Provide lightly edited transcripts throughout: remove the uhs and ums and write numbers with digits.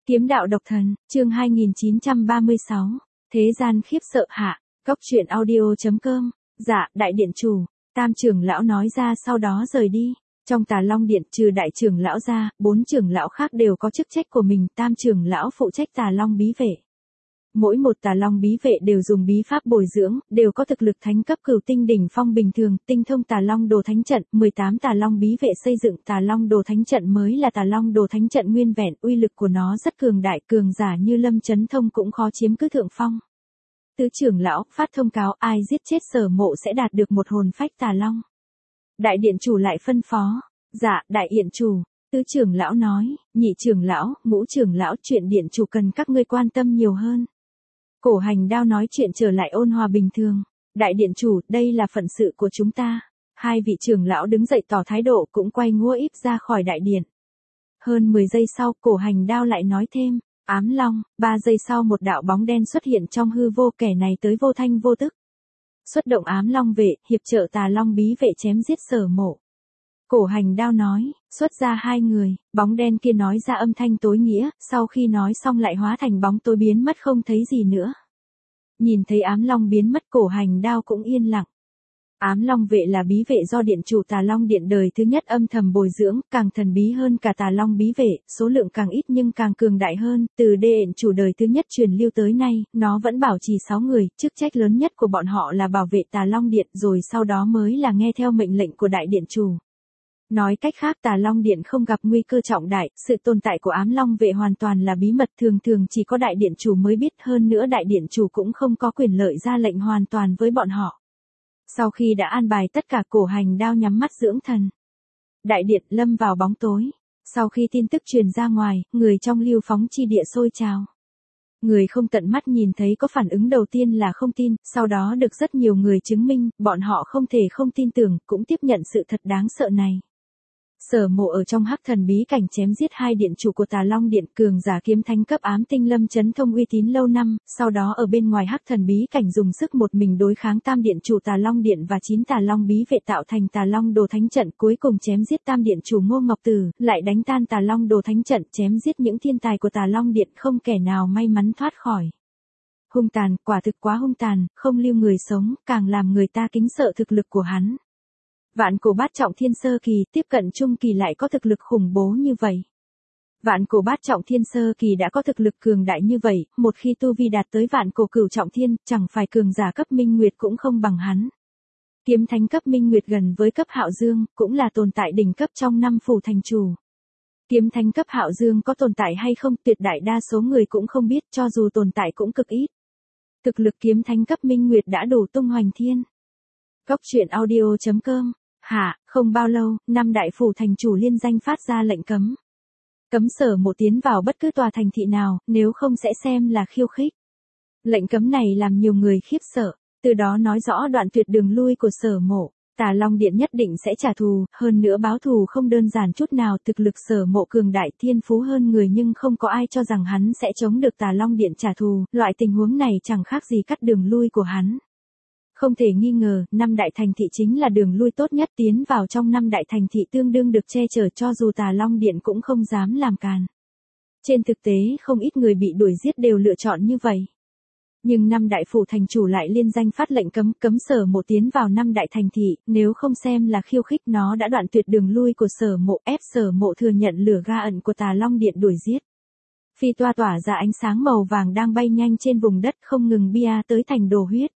Kiếm đạo độc thần, chương 2936, thế gian khiếp sợ hạ, Cốc truyện audio.com, dạ, đại điện chủ, tam trưởng lão nói ra sau đó rời đi. Trong Tà Long Điện trừ đại trưởng lão ra, 4 trưởng lão khác đều có chức trách của mình, tam trưởng lão phụ trách Tà Long bí vệ. Mỗi một Tà Long bí vệ đều dùng bí pháp bồi dưỡng, đều có thực lực thánh cấp cửu tinh đỉnh phong bình thường, tinh thông Tà Long đồ thánh trận, 18 Tà Long bí vệ xây dựng Tà Long đồ thánh trận mới là Tà Long đồ thánh trận nguyên vẹn, uy lực của nó rất cường đại, cường giả như Lâm Chấn Thông cũng khó chiếm cứ thượng phong. Tứ trưởng lão phát thông cáo ai giết chết Sở Mộ sẽ đạt được một hồn phách Tà Long. Đại điện chủ lại phân phó, dạ, đại điện chủ. Tứ trưởng lão nói, nhị trưởng lão, ngũ trưởng lão, chuyện điện chủ cần các ngươi quan tâm nhiều hơn. Cổ Hành Đao nói chuyện trở lại ôn hòa bình thường. Đại điện chủ, đây là phận sự của chúng ta. Hai vị trưởng lão đứng dậy tỏ thái độ cũng quay ngua íp ra khỏi đại điện. Hơn 10 giây sau, Cổ Hành Đao lại nói thêm, ám long, 3 giây sau một đạo bóng đen xuất hiện trong hư vô, kẻ này tới vô thanh vô tức. Xuất động ám long vệ, hiệp trợ Tà Long bí vệ chém giết Sở Mộ. Cổ Hành Đao nói, xuất ra 2 người, bóng đen kia nói ra âm thanh tối nghĩa, sau khi nói xong lại hóa thành bóng tối biến mất không thấy gì nữa. Nhìn thấy ám long biến mất, Cổ Hành Đao cũng yên lặng. Ám long vệ là bí vệ do điện chủ Tà Long Điện đời thứ nhất âm thầm bồi dưỡng, càng thần bí hơn cả Tà Long bí vệ, số lượng càng ít nhưng càng cường đại hơn, từ điện chủ đời thứ nhất truyền lưu tới nay, nó vẫn bảo trì 6 người, chức trách lớn nhất của bọn họ là bảo vệ Tà Long Điện, rồi sau đó mới là nghe theo mệnh lệnh của đại điện chủ. Nói cách khác, Tà Long Điện không gặp nguy cơ trọng đại, sự tồn tại của ám long vệ hoàn toàn là bí mật, thường thường chỉ có đại điện chủ mới biết, hơn nữa đại điện chủ cũng không có quyền lợi ra lệnh hoàn toàn với bọn họ. Sau khi đã an bài tất cả, Cổ Hành Đao nhắm mắt dưỡng thần. Đại điện lâm vào bóng tối. Sau khi tin tức truyền ra ngoài, người trong Lưu Phóng chi địa sôi trào. Người không tận mắt nhìn thấy có phản ứng đầu tiên là không tin, sau đó được rất nhiều người chứng minh, bọn họ không thể không tin tưởng, cũng tiếp nhận sự thật đáng sợ này. Sở Mộ ở trong hắc thần bí cảnh chém giết 2 điện chủ của Tà Long Điện, cường giả kiếm thánh cấp ám tinh Lâm Chấn Thông uy tín lâu năm, sau đó ở bên ngoài hắc thần bí cảnh dùng sức một mình đối kháng tam điện chủ Tà Long Điện và 9 Tà Long bí vệ tạo thành Tà Long đồ thánh trận, cuối cùng chém giết tam điện chủ Ngô Ngọc Tử, lại đánh tan Tà Long đồ thánh trận, chém giết những thiên tài của Tà Long Điện, không kẻ nào may mắn thoát khỏi. Hung tàn, quả thực quá hung tàn, không lưu người sống, càng làm người ta kính sợ thực lực của hắn. Vạn cổ bát trọng thiên sơ kỳ, tiếp cận trung kỳ lại có thực lực khủng bố như vậy. Vạn cổ bát trọng thiên sơ kỳ đã có thực lực cường đại như vậy, một khi tu vi đạt tới vạn cổ cửu trọng thiên, chẳng phải cường giả cấp minh nguyệt cũng không bằng hắn. Kiếm thánh cấp minh nguyệt gần với cấp hạo dương, cũng là tồn tại đỉnh cấp trong 5 phủ thành chủ. Kiếm thánh cấp hạo dương có tồn tại hay không, tuyệt đại đa số người cũng không biết, cho dù tồn tại cũng cực ít. Thực lực kiếm thánh cấp minh nguyệt đã đủ tung hoành thiên. Cốc truyện audio.com. Không bao lâu, 5 đại phủ thành chủ liên danh phát ra lệnh cấm. Cấm Sở Mộ tiến vào bất cứ tòa thành thị nào, nếu không sẽ xem là khiêu khích. Lệnh cấm này làm nhiều người khiếp sợ, từ đó nói rõ đoạn tuyệt đường lui của Sở Mộ. Tà Long Điện nhất định sẽ trả thù, hơn nữa báo thù không đơn giản chút nào, thực lực Sở Mộ cường đại thiên phú hơn người nhưng không có ai cho rằng hắn sẽ chống được Tà Long Điện trả thù, loại tình huống này chẳng khác gì cắt đường lui của hắn. Không thể nghi ngờ, 5 đại thành thị chính là đường lui tốt nhất, tiến vào trong 5 đại thành thị tương đương được che chở, cho dù Tà Long Điện cũng không dám làm càn. Trên thực tế, không ít người bị đuổi giết đều lựa chọn như vậy. Nhưng 5 đại phủ thành chủ lại liên danh phát lệnh cấm Sở Mộ tiến vào 5 đại thành thị, nếu không xem là khiêu khích, nó đã đoạn tuyệt đường lui của Sở Mộ, ép Sở Mộ thừa nhận lửa ga ẩn của Tà Long Điện đuổi giết. Phi toa tỏa ra ánh sáng màu vàng đang bay nhanh trên vùng đất không ngừng bia tới thành đồ huyết.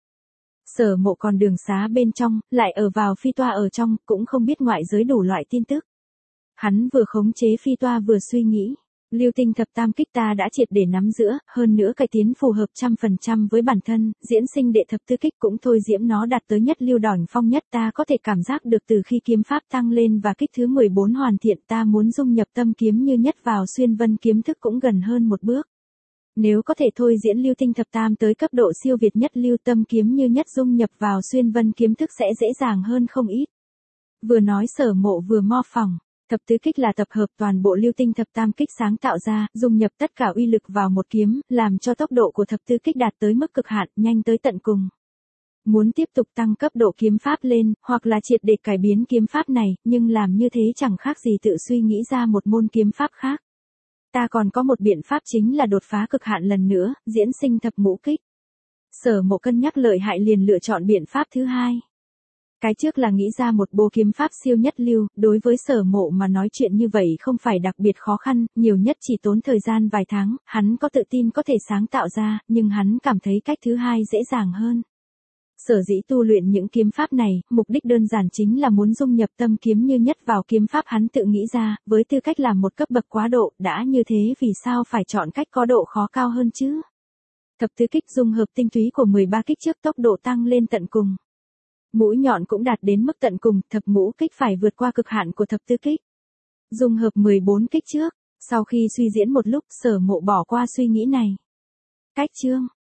Sở Mộ còn đường xá bên trong, lại ở vào phi toa ở trong, cũng không biết ngoại giới đủ loại tin tức. Hắn vừa khống chế phi toa vừa suy nghĩ, Lưu Tinh thập tam kích ta đã triệt để nắm giữ, hơn nữa cải tiến phù hợp 100% với bản thân, diễn sinh đệ thập tứ kích cũng thôi diễm nó đạt tới nhất lưu đỉnh phong nhất, ta có thể cảm giác được từ khi kiếm pháp tăng lên và kích thứ 14 hoàn thiện, ta muốn dung nhập tâm kiếm như nhất vào xuyên vân kiếm thức cũng gần hơn một bước. Nếu có thể thôi diễn Lưu Tinh thập tam tới cấp độ siêu việt nhất lưu, tâm kiếm như nhất dung nhập vào xuyên vân kiếm thức sẽ dễ dàng hơn không ít. Vừa nói Sở Mộ vừa mô phỏng, thập tứ kích là tập hợp toàn bộ Lưu Tinh thập tam kích sáng tạo ra, dung nhập tất cả uy lực vào một kiếm, làm cho tốc độ của thập tứ kích đạt tới mức cực hạn, nhanh tới tận cùng. Muốn tiếp tục tăng cấp độ kiếm pháp lên, hoặc là triệt để cải biến kiếm pháp này, nhưng làm như thế chẳng khác gì tự suy nghĩ ra một môn kiếm pháp khác. Ta còn có một biện pháp chính là đột phá cực hạn lần nữa, diễn sinh thập ngũ kích. Sở Mộ cân nhắc lợi hại liền lựa chọn biện pháp thứ hai. Cái trước là nghĩ ra một bộ kiếm pháp siêu nhất lưu, đối với Sở Mộ mà nói chuyện như vậy không phải đặc biệt khó khăn, nhiều nhất chỉ tốn thời gian vài tháng, hắn có tự tin có thể sáng tạo ra, nhưng hắn cảm thấy cách thứ hai dễ dàng hơn. Sở dĩ tu luyện những kiếm pháp này, mục đích đơn giản chính là muốn dung nhập tâm kiếm như nhất vào kiếm pháp hắn tự nghĩ ra, với tư cách là một cấp bậc quá độ, đã như thế vì sao phải chọn cách có độ khó cao hơn chứ? Thập tứ kích dung hợp tinh túy của 13 kích trước tốc độ tăng lên tận cùng. Mũi nhọn cũng đạt đến mức tận cùng, thập ngũ kích phải vượt qua cực hạn của thập tứ kích. Dung hợp 14 kích trước, sau khi suy diễn một lúc Sở Mộ bỏ qua suy nghĩ này. Cách chương